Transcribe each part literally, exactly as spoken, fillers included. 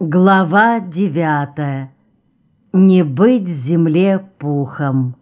Глава девятая. Не быть земле пухом.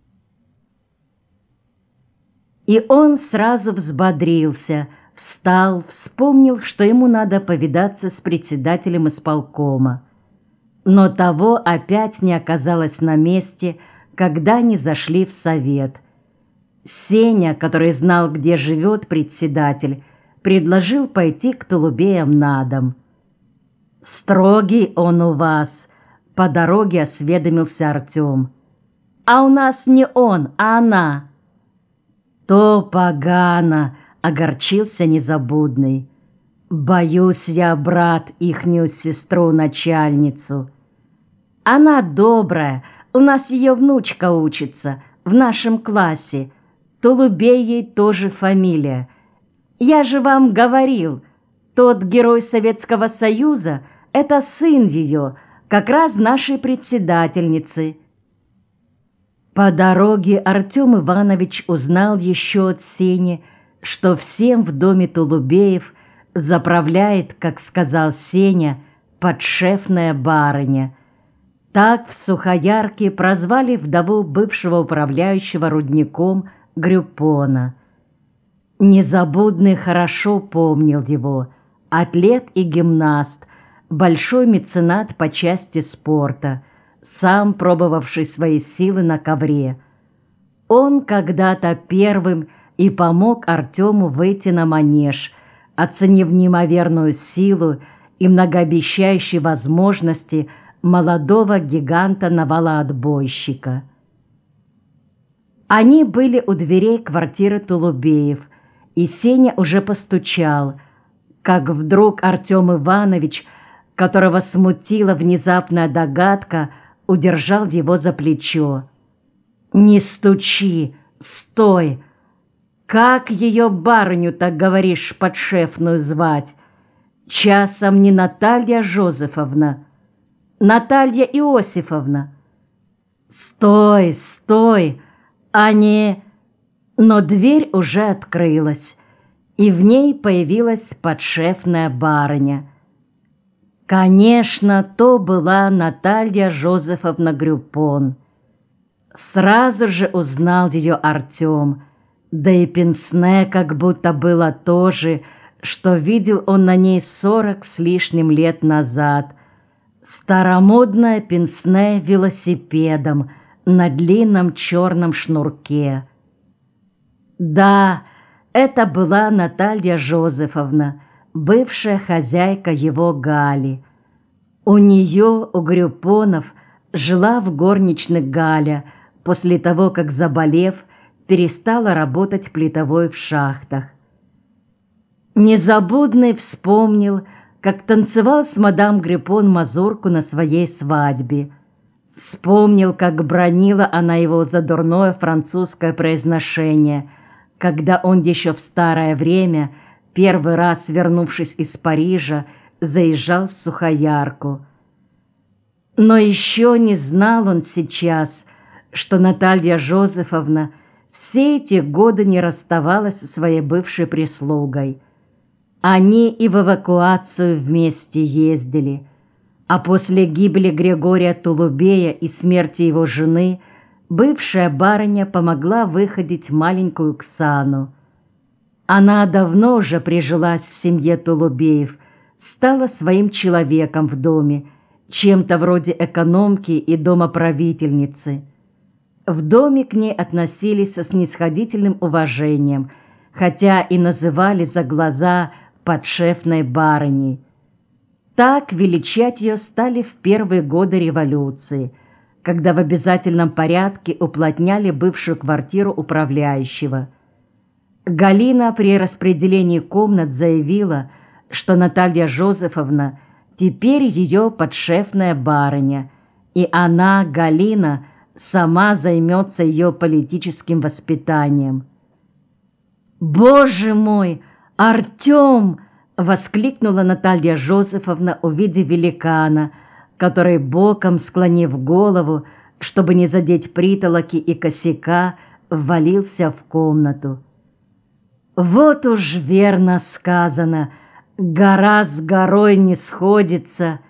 И он сразу взбодрился, встал, вспомнил, что ему надо повидаться с председателем исполкома. Но того опять не оказалось на месте, когда они зашли в совет. Сеня, который знал, где живет председатель, предложил пойти к Толубеям на дом. «Строгий он у вас», — по дороге осведомился Артем. «А у нас не он, а она». «То погано», — огорчился Незабудный. «Боюсь я, брат, ихнюю сестру-начальницу». «Она добрая, у нас ее внучка учится, в нашем классе. Толубей ей тоже фамилия. Я же вам говорил, тот герой Советского Союза — это сын ее, как раз нашей председательницы». По дороге Артем Иванович узнал еще от Сени, что всем в доме Толубеев заправляет, как сказал Сеня, подшефная барыня. Так в Сухоярке прозвали вдову бывшего управляющего рудником Грюпона. Незабудный хорошо помнил его, атлет и гимнаст, большой меценат по части спорта, сам пробовавший свои силы на ковре. Он когда-то первым и помог Артему выйти на манеж, оценив неимоверную силу и многообещающие возможности молодого гиганта-навалоотбойщика. Они были у дверей квартиры Толубеев, и Сеня уже постучал, как вдруг Артем Иванович, которого смутила внезапная догадка, удержал его за плечо. «Не стучи! Стой! Как ее барыню, так говоришь, подшефную звать? Часом не Наталья Жозефовна? Наталья Иосифовна?» «Стой, стой! А не...» Но дверь уже открылась, и в ней появилась подшефная барыня. Конечно, то была Наталья Жозефовна Грюпон. Сразу же узнал ее Артем, да и пенсне как будто было то же, что видел он на ней сорок с лишним лет назад. Старомодное пенсне велосипедом на длинном черном шнурке. Да, это была Наталья Жозефовна, бывшая хозяйка его Гали. У нее, у Грюпонов, жила в горничных Галя, после того, как, заболев, перестала работать плитовой в шахтах. Незабудный вспомнил, как танцевал с мадам Грюпон мазурку на своей свадьбе. Вспомнил, как бранила она его за дурное французское произношение, когда он еще в старое время, первый раз вернувшись из Парижа, заезжал в Сухоярку. Но еще не знал он сейчас, что Наталья Жозефовна все эти годы не расставалась со своей бывшей прислугой. Они и в эвакуацию вместе ездили, а после гибели Григория Толубея и смерти его жены бывшая барыня помогла выходить маленькую Ксану. Она давно уже прижилась в семье Толубеев, стала своим человеком в доме, чем-то вроде экономки и домоправительницы. В доме к ней относились со снисходительным уважением, хотя и называли за глаза подшефной барыней. Так величать ее стали в первые годы революции, когда в обязательном порядке уплотняли бывшую квартиру управляющего. Галина при распределении комнат заявила, что Наталья Жозефовна теперь ее подшефная барыня, и она, Галина, сама займется ее политическим воспитанием. «Боже мой, Артем!» — воскликнула Наталья Жозефовна, увидев великана, который, боком склонив голову, чтобы не задеть притолоки и косяка, ввалился в комнату. «Вот уж верно сказано, гора с горой не сходится»,